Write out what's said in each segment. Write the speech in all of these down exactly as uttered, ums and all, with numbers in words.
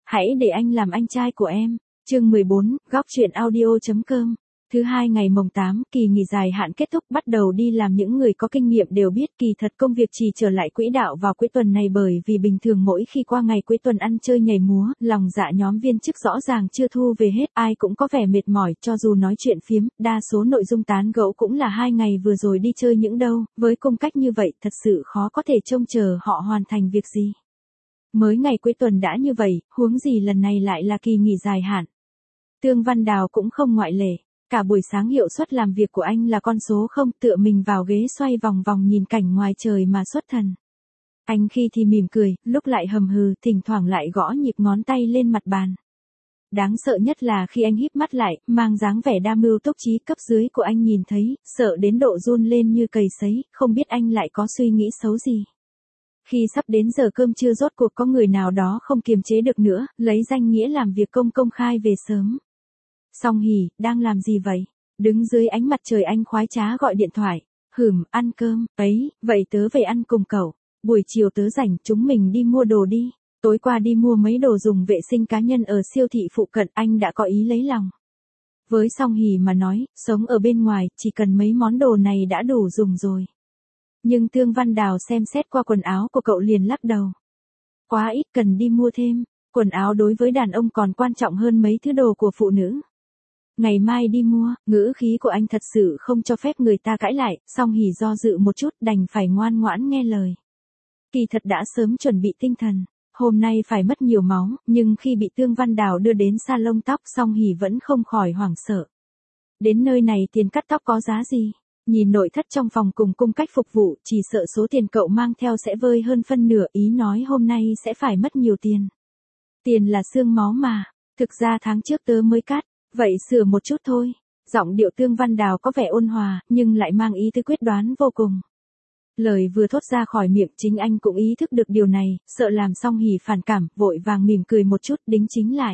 Hãy để anh làm anh trai của em. Chương mười bốn, góc truyện audio chấm com. Thứ hai ngày mồng tám, kỳ nghỉ dài hạn kết thúc, bắt đầu đi làm. Những người có kinh nghiệm đều biết kỳ thật công việc chỉ trở lại quỹ đạo vào cuối tuần này, bởi vì bình thường mỗi khi qua ngày cuối tuần ăn chơi nhảy múa, lòng dạ nhóm viên chức rõ ràng chưa thu về hết, ai cũng có vẻ mệt mỏi, cho dù nói chuyện phiếm, đa số nội dung tán gẫu cũng là hai ngày vừa rồi đi chơi những đâu, với cung cách như vậy thật sự khó có thể trông chờ họ hoàn thành việc gì. Mới ngày cuối tuần đã như vậy, huống gì lần này lại là kỳ nghỉ dài hạn. Tương Văn Đào cũng không ngoại lệ. Cả buổi sáng hiệu suất làm việc của anh là con số không, tựa mình vào ghế xoay vòng vòng nhìn cảnh ngoài trời mà xuất thần. Anh khi thì mỉm cười, lúc lại hầm hừ, thỉnh thoảng lại gõ nhịp ngón tay lên mặt bàn. Đáng sợ nhất là khi anh híp mắt lại, mang dáng vẻ đa mưu túc trí, cấp dưới của anh nhìn thấy, sợ đến độ run lên như cầy sấy, không biết anh lại có suy nghĩ xấu gì. Khi sắp đến giờ cơm trưa rốt cuộc có người nào đó không kiềm chế được nữa, lấy danh nghĩa làm việc công công khai về sớm. Song Hỷ, đang làm gì vậy? Đứng dưới ánh mặt trời anh khoái trá gọi điện thoại. Hửm, ăn cơm, ấy, vậy tớ về ăn cùng cậu. Buổi chiều tớ rảnh, chúng mình đi mua đồ đi. Tối qua đi mua mấy đồ dùng vệ sinh cá nhân ở siêu thị phụ cận, anh đã có ý lấy lòng. Với Song Hỷ mà nói, sống ở bên ngoài, chỉ cần mấy món đồ này đã đủ dùng rồi. Nhưng Tương Văn Đào xem xét qua quần áo của cậu liền lắc đầu. Quá ít, cần đi mua thêm. Quần áo đối với đàn ông còn quan trọng hơn mấy thứ đồ của phụ nữ. Ngày mai đi mua. Ngữ khí của anh thật sự không cho phép người ta cãi lại, Song Hỷ do dự một chút, đành phải ngoan ngoãn nghe lời. Kỳ thật đã sớm chuẩn bị tinh thần, hôm nay phải mất nhiều máu, nhưng khi bị Tương Văn Đào đưa đến salon tóc, Song Hỷ vẫn không khỏi hoảng sợ. Đến nơi này tiền cắt tóc có giá gì? Nhìn nội thất trong phòng cùng cung cách phục vụ, chỉ sợ số tiền cậu mang theo sẽ vơi hơn phân nửa, ý nói hôm nay sẽ phải mất nhiều tiền. Tiền là xương máu mà, thực ra tháng trước tớ mới cắt. Vậy sửa một chút thôi. Giọng điệu Tương Văn Đào có vẻ ôn hòa, nhưng lại mang ý tứ quyết đoán vô cùng. Lời vừa thốt ra khỏi miệng, chính anh cũng ý thức được điều này, sợ làm Song Hỷ phản cảm, vội vàng mỉm cười một chút, đính chính lại.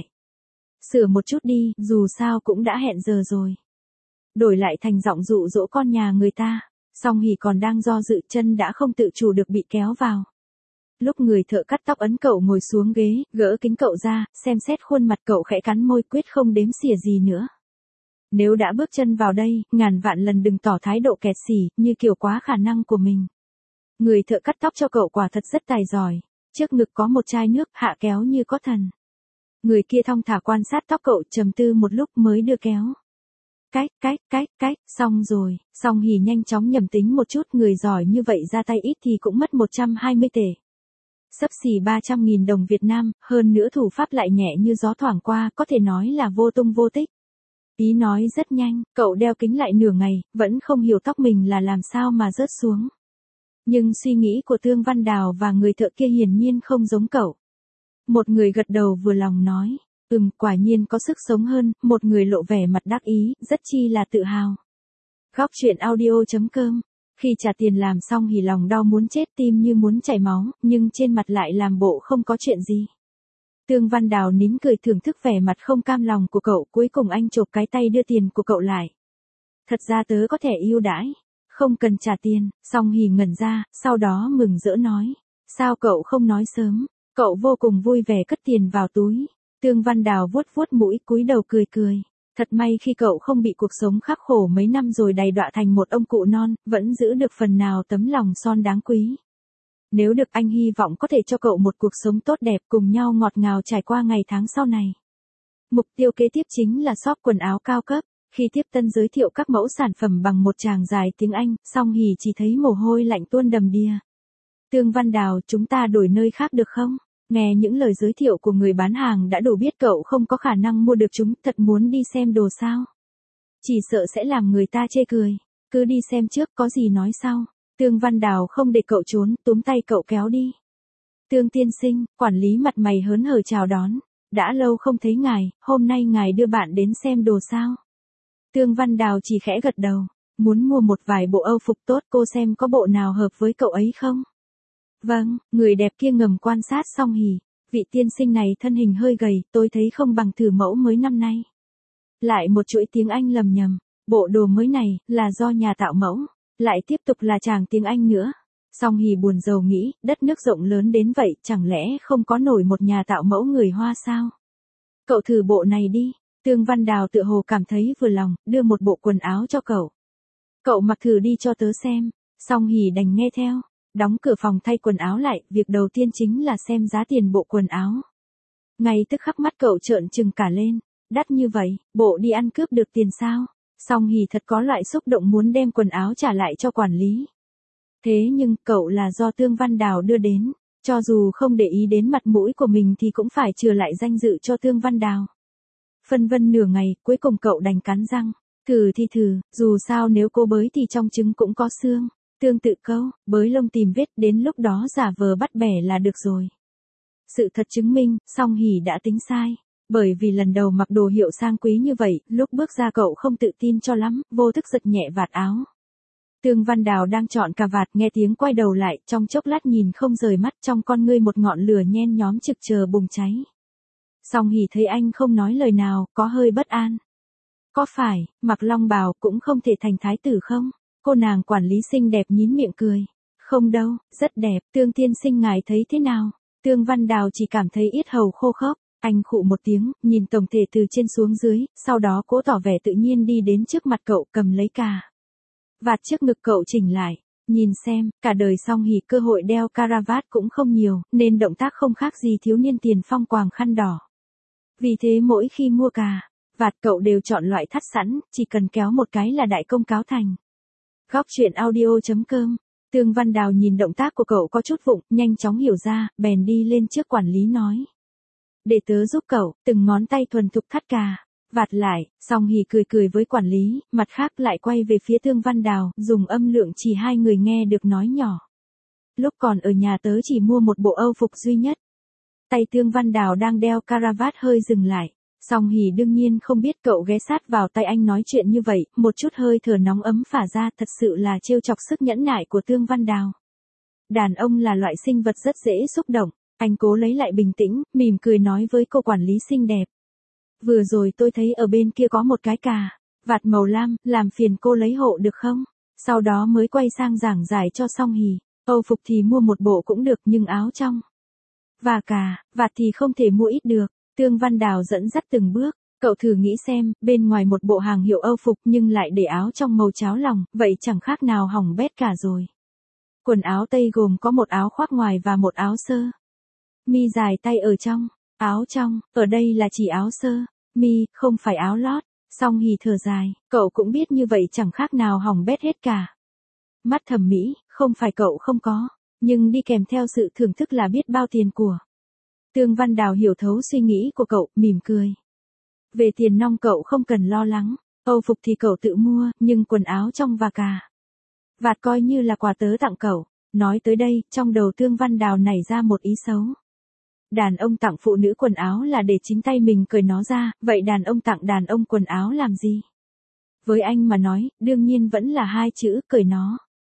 Sửa một chút đi, dù sao cũng đã hẹn giờ rồi. Đổi lại thành giọng dụ dỗ con nhà người ta, Song Hỷ còn đang do dự, chân đã không tự chủ được bị kéo vào. Lúc người thợ cắt tóc ấn cậu ngồi xuống ghế, gỡ kính cậu ra, xem xét khuôn mặt cậu khẽ cắn môi, quyết không đếm xỉa gì nữa. Nếu đã bước chân vào đây, ngàn vạn lần đừng tỏ thái độ kẹt xỉ, như kiểu quá khả năng của mình. Người thợ cắt tóc cho cậu quả thật rất tài giỏi. Trước ngực có một chai nước, hạ kéo như có thần. Người kia thong thả quan sát tóc cậu, trầm tư một lúc mới đưa kéo. Cách, cách, cách, cách, xong rồi. Song Hỷ nhanh chóng nhầm tính một chút, người giỏi như vậy ra tay ít thì cũng mất một trăm hai mươi tệ. Xấp xỉ ba trăm nghìn đồng Việt Nam, hơn nữa thủ pháp lại nhẹ như gió thoảng qua, có thể nói là vô tung vô tích. Ý nói rất nhanh, cậu đeo kính lại nửa ngày, vẫn không hiểu tóc mình là làm sao mà rớt xuống. Nhưng suy nghĩ của Tương Văn Đào và người thợ kia hiển nhiên không giống cậu. Một người gật đầu vừa lòng nói, ừm, quả nhiên có sức sống hơn, một người lộ vẻ mặt đắc ý, rất chi là tự hào. Góc truyện audio chấm com. Khi trả tiền làm xong Hỷ lòng đau muốn chết, tim như muốn chảy máu, nhưng trên mặt lại làm bộ không có chuyện gì. Tương Văn Đào nín cười thưởng thức vẻ mặt không cam lòng của cậu, cuối cùng anh chộp cái tay đưa tiền của cậu lại. Thật ra tớ có thẻ ưu đãi, không cần trả tiền. Song Hỷ ngẩn ra, sau đó mừng rỡ nói, sao cậu không nói sớm? Cậu vô cùng vui vẻ cất tiền vào túi. Tương Văn Đào vuốt vuốt mũi, cúi đầu cười cười. Thật may khi cậu không bị cuộc sống khắc khổ mấy năm rồi đầy đọa thành một ông cụ non, vẫn giữ được phần nào tấm lòng son đáng quý. Nếu được, anh hy vọng có thể cho cậu một cuộc sống tốt đẹp, cùng nhau ngọt ngào trải qua ngày tháng sau này. Mục tiêu kế tiếp chính là shop quần áo cao cấp. Khi tiếp tân giới thiệu các mẫu sản phẩm bằng một tràng dài tiếng Anh, Song Hỷ chỉ thấy mồ hôi lạnh tuôn đầm đìa. Tương Văn Đào, chúng ta đổi nơi khác được không? Nghe những lời giới thiệu của người bán hàng đã đủ biết cậu không có khả năng mua được chúng, thật muốn đi xem đồ sao? Chỉ sợ sẽ làm người ta chê cười. Cứ đi xem trước, có gì nói sau. Tương Văn Đào không để cậu trốn, túm tay cậu kéo đi. Tương tiên sinh, quản lý mặt mày hớn hở chào đón. Đã lâu không thấy ngài, hôm nay ngài đưa bạn đến xem đồ sao? Tương Văn Đào chỉ khẽ gật đầu. Muốn mua một vài bộ âu phục tốt, cô xem có bộ nào hợp với cậu ấy không? Vâng, người đẹp kia ngầm quan sát Song Hỷ. Vị tiên sinh này thân hình hơi gầy, tôi thấy không bằng thử mẫu mới năm nay. Lại một chuỗi tiếng Anh lầm nhầm. Bộ đồ mới này, là do nhà tạo mẫu. Lại tiếp tục là tràng tiếng Anh nữa. Song Hỷ buồn rầu nghĩ, đất nước rộng lớn đến vậy, chẳng lẽ không có nổi một nhà tạo mẫu người Hoa sao? Cậu thử bộ này đi. Tương Văn Đào tựa hồ cảm thấy vừa lòng, đưa một bộ quần áo cho cậu. Cậu mặc thử đi cho tớ xem. Song Hỷ đành nghe theo. Đóng cửa phòng thay quần áo lại, việc đầu tiên chính là xem giá tiền bộ quần áo. Ngay tức khắc mắt cậu trợn trừng cả lên. Đắt như vậy, bộ đi ăn cướp được tiền sao? Song Hỷ thật có loại xúc động muốn đem quần áo trả lại cho quản lý. Thế nhưng, cậu là do Tương Văn Đào đưa đến. Cho dù không để ý đến mặt mũi của mình thì cũng phải chừa lại danh dự cho Tương Văn Đào. Phân vân nửa ngày, cuối cùng cậu đành cắn răng. Thử thì thử, dù sao nếu cô bới thì trong trứng cũng có xương. Tương tự câu, bới lông tìm vết, đến lúc đó giả vờ bắt bẻ là được rồi. Sự thật chứng minh, Song Hỷ đã tính sai. Bởi vì lần đầu mặc đồ hiệu sang quý như vậy, lúc bước ra cậu không tự tin cho lắm, vô thức giật nhẹ vạt áo. Tương Văn Đào đang chọn cà vạt, nghe tiếng quay đầu lại, trong chốc lát nhìn không rời mắt, trong con ngươi một ngọn lửa nhen nhóm trực chờ bùng cháy. Song Hỷ thấy anh không nói lời nào, có hơi bất an. Có phải, mặc long bào cũng không thể thành thái tử không? Cô nàng quản lý xinh đẹp nhín miệng cười. Không đâu, rất đẹp, Tương tiên sinh ngài thấy thế nào? Tương Văn Đào chỉ cảm thấy yết hầu khô khốc. Anh khụ một tiếng, nhìn tổng thể từ trên xuống dưới, sau đó cố tỏ vẻ tự nhiên đi đến trước mặt cậu, cầm lấy cà vạt trước ngực cậu chỉnh lại. Nhìn xem, cả đời Song Hỷ cơ hội đeo caravat cũng không nhiều, nên động tác không khác gì thiếu niên tiền phong quàng khăn đỏ. Vì thế mỗi khi mua cà vạt cậu đều chọn loại thắt sẵn, chỉ cần kéo một cái là đại công cáo thành. Góc truyện audio chấm com. Tương Văn Đào nhìn động tác của cậu có chút vụng, nhanh chóng hiểu ra, bèn đi lên trước quản lý nói. Để tớ giúp cậu, từng ngón tay thuần thục thắt cà vạt lại. Song Hỷ cười cười với quản lý, mặt khác lại quay về phía Tương Văn Đào, dùng âm lượng chỉ hai người nghe được nói nhỏ. Lúc còn ở nhà tớ chỉ mua một bộ âu phục duy nhất. Tay Tương Văn Đào đang đeo caravat hơi dừng lại. Song Hỷ đương nhiên không biết cậu ghé sát vào tay anh nói chuyện như vậy, một chút hơi thở nóng ấm phả ra, thật sự là trêu chọc sức nhẫn nại của Tương Văn Đào. Đàn ông là loại sinh vật rất dễ xúc động. Anh cố lấy lại bình tĩnh, mỉm cười nói với cô quản lý xinh đẹp. Vừa rồi tôi thấy ở bên kia có một cái cà vạt màu lam, làm phiền cô lấy hộ được không? Sau đó mới quay sang giảng giải cho Song Hỷ. Âu phục thì mua một bộ cũng được, nhưng áo trong và cà vạt thì không thể mua ít được. Tương Văn Đào dẫn dắt từng bước. Cậu thử nghĩ xem, bên ngoài một bộ hàng hiệu âu phục nhưng lại để áo trong màu cháo lòng, vậy chẳng khác nào hỏng bét cả rồi. Quần áo tây gồm có một áo khoác ngoài và một áo sơ mi dài tay ở trong. Áo trong, ở đây là chỉ áo sơ mi, không phải áo lót. Song Hỷ thở dài, cậu cũng biết như vậy chẳng khác nào hỏng bét hết cả. Mắt thẩm mỹ, không phải cậu không có, nhưng đi kèm theo sự thưởng thức là biết bao tiền của. Tương Văn Đào hiểu thấu suy nghĩ của cậu, mỉm cười. Về tiền nong cậu không cần lo lắng, âu phục thì cậu tự mua, nhưng quần áo trong và cà vạt coi như là quà tớ tặng cậu. Nói tới đây, trong đầu Tương Văn Đào nảy ra một ý xấu. Đàn ông tặng phụ nữ quần áo là để chính tay mình cởi nó ra, vậy đàn ông tặng đàn ông quần áo làm gì? Với anh mà nói, đương nhiên vẫn là hai chữ, cởi nó.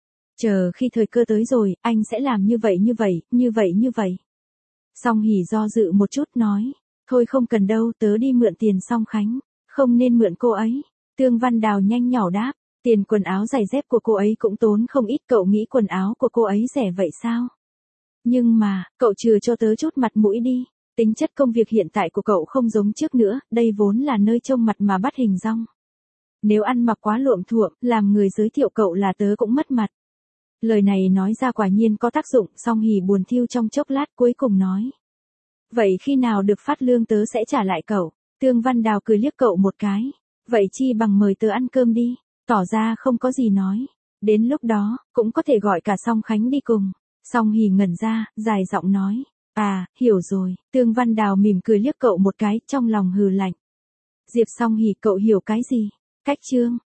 Chờ khi thời cơ tới rồi, anh sẽ làm như vậy như vậy, như vậy như vậy. Song Hỷ do dự một chút nói, thôi không cần đâu, tớ đi mượn tiền Song Khánh, không nên mượn cô ấy. Tương Văn Đào nhanh nhỏ đáp, tiền quần áo giày dép của cô ấy cũng tốn không ít, cậu nghĩ quần áo của cô ấy rẻ vậy sao? Nhưng mà, cậu trừ cho tớ chút mặt mũi đi, tính chất công việc hiện tại của cậu không giống trước nữa, đây vốn là nơi trông mặt mà bắt hình dong. Nếu ăn mặc quá luộm thuộm, làm người giới thiệu cậu là tớ cũng mất mặt. Lời này nói ra quả nhiên có tác dụng, Song Hỷ buồn thiu trong chốc lát cuối cùng nói. Vậy khi nào được phát lương tớ sẽ trả lại cậu. Tương Văn Đào cười liếc cậu một cái. Vậy chi bằng mời tớ ăn cơm đi, tỏ ra không có gì nói. Đến lúc đó, cũng có thể gọi cả Song Khánh đi cùng. Song Hỷ ngẩn ra, dài giọng nói. À, hiểu rồi. Tương Văn Đào mỉm cười liếc cậu một cái, trong lòng hừ lạnh. Diệp Song Hỷ, cậu hiểu cái gì? Cách chương.